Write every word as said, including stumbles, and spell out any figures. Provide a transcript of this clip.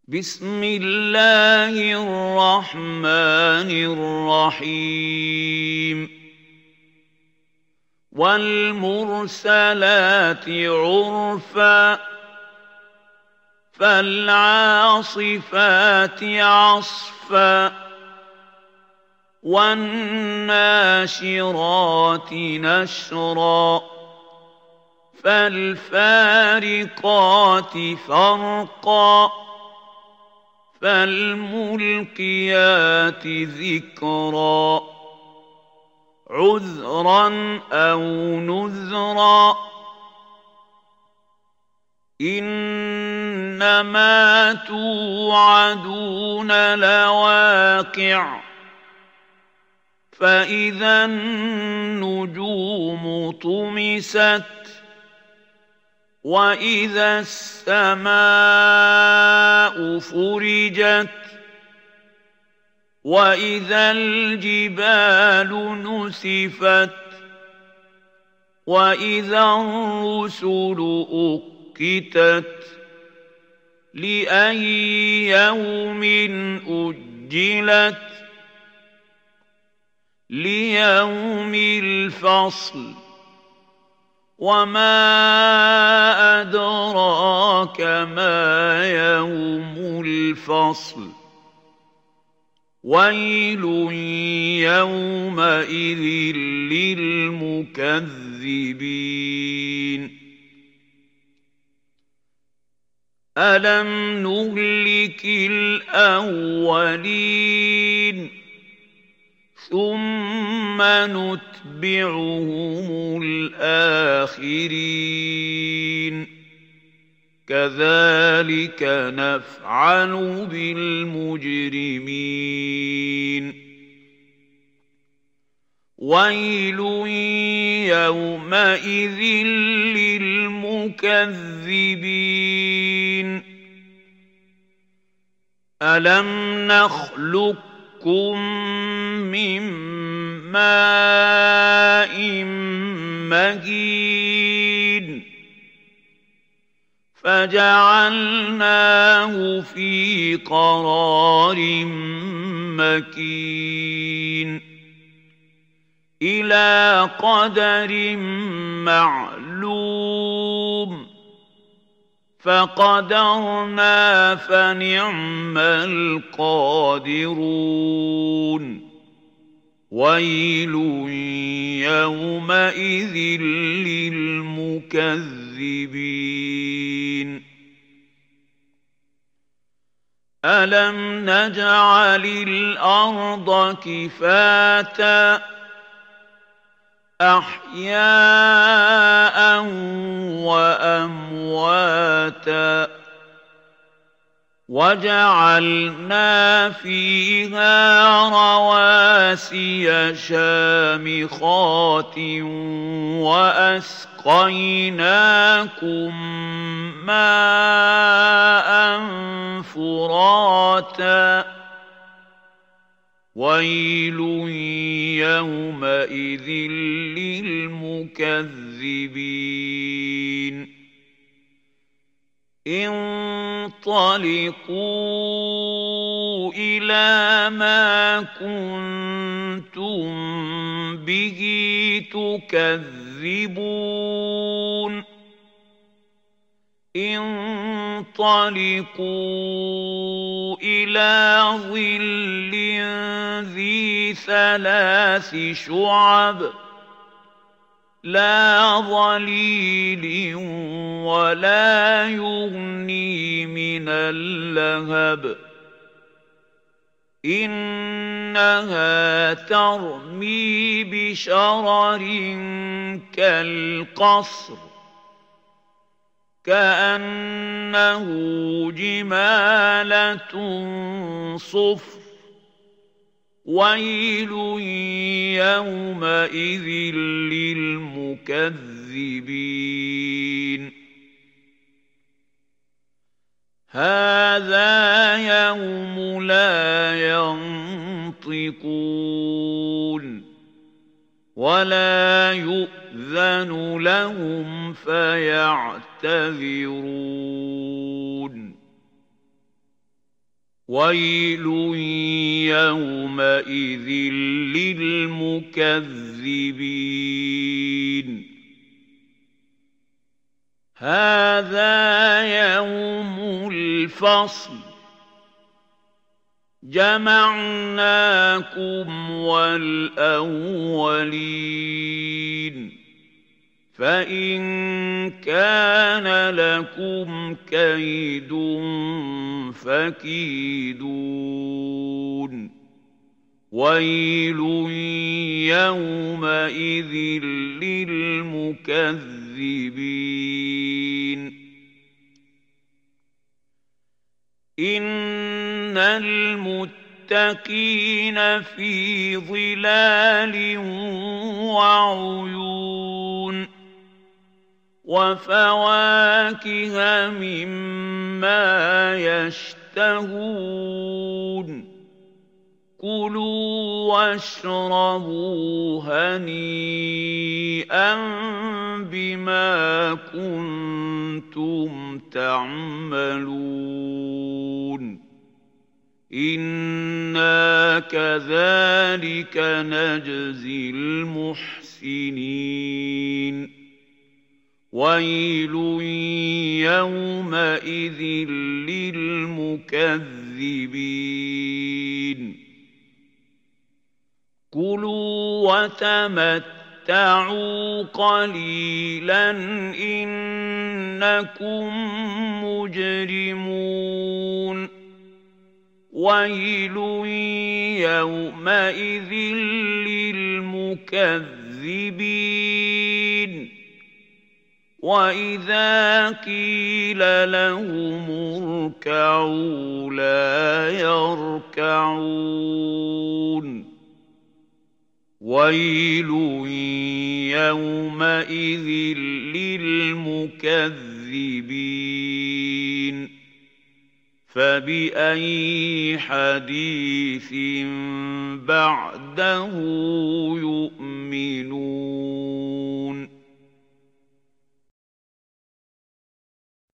بسم الله الرحمن الرحيم والمرسلات عرفا فالعاصفات عصفا والناشرات نشرا فالفارقات فرقا فالملقيات ذكرا عذرا أو نذرا إنما توعدون لواقع فإذا النجوم طمست وإذا السماء فرجت وإذا الجبال نسفت وإذا الرسل أقتت لأي يوم أجلت ليوم الفصل وما أدراك ما يوم الفصل ويل يومئذ للمكذبين ألم نهلك الأولين ثم نتبعهم الآخرين كذلك نفعل بالمجرمين ويل يومئذ للمكذبين ألم نخلقكم من ماء مهين فجعلناه في قرار مكين إلى قدر معلوم فقدرنا فنعم القادرون ويل يومئذ للمكذبين ألم نجعل الأرض كفاتا أحياء وأمواتا وجعلنا فيها رواسي شامخات وأسقيناكم ماء فراتا ويل يومئذ للمكذبين انطلقوا إلى ما كنتم به تكذبون انطلقوا إلى ظل ذي ثلاث شعب لا ظليل ولا يغني من اللهب إنها ترمي بشرر كالقصر كأنه جمالة صفر ويل يومئذ للمكذبين هذا يوم لا ينطقون ولا يؤذن لهم فيعتذرون ويل يومئذ للمكذبين هذا يوم الفصل جمعناكم والأولين فإن كان لكم كيد فكيدون ويل يومئذ للمكذبين إن المتقين في ظلال وعيون وفواكه مما يشتهون كلوا واشربوا هنيئا بما كنتم تعملون إنا كذلك نجزي المحسنين ويل يومئذ للمكذبين كلوا وتمتعوا قليلا إنكم مجرمون ويل يومئذ للمكذبين وإذا قيل لهم اركعوا لا يركعون ويل يومئذ للمكذبين فبأي حديث بعده يؤمنون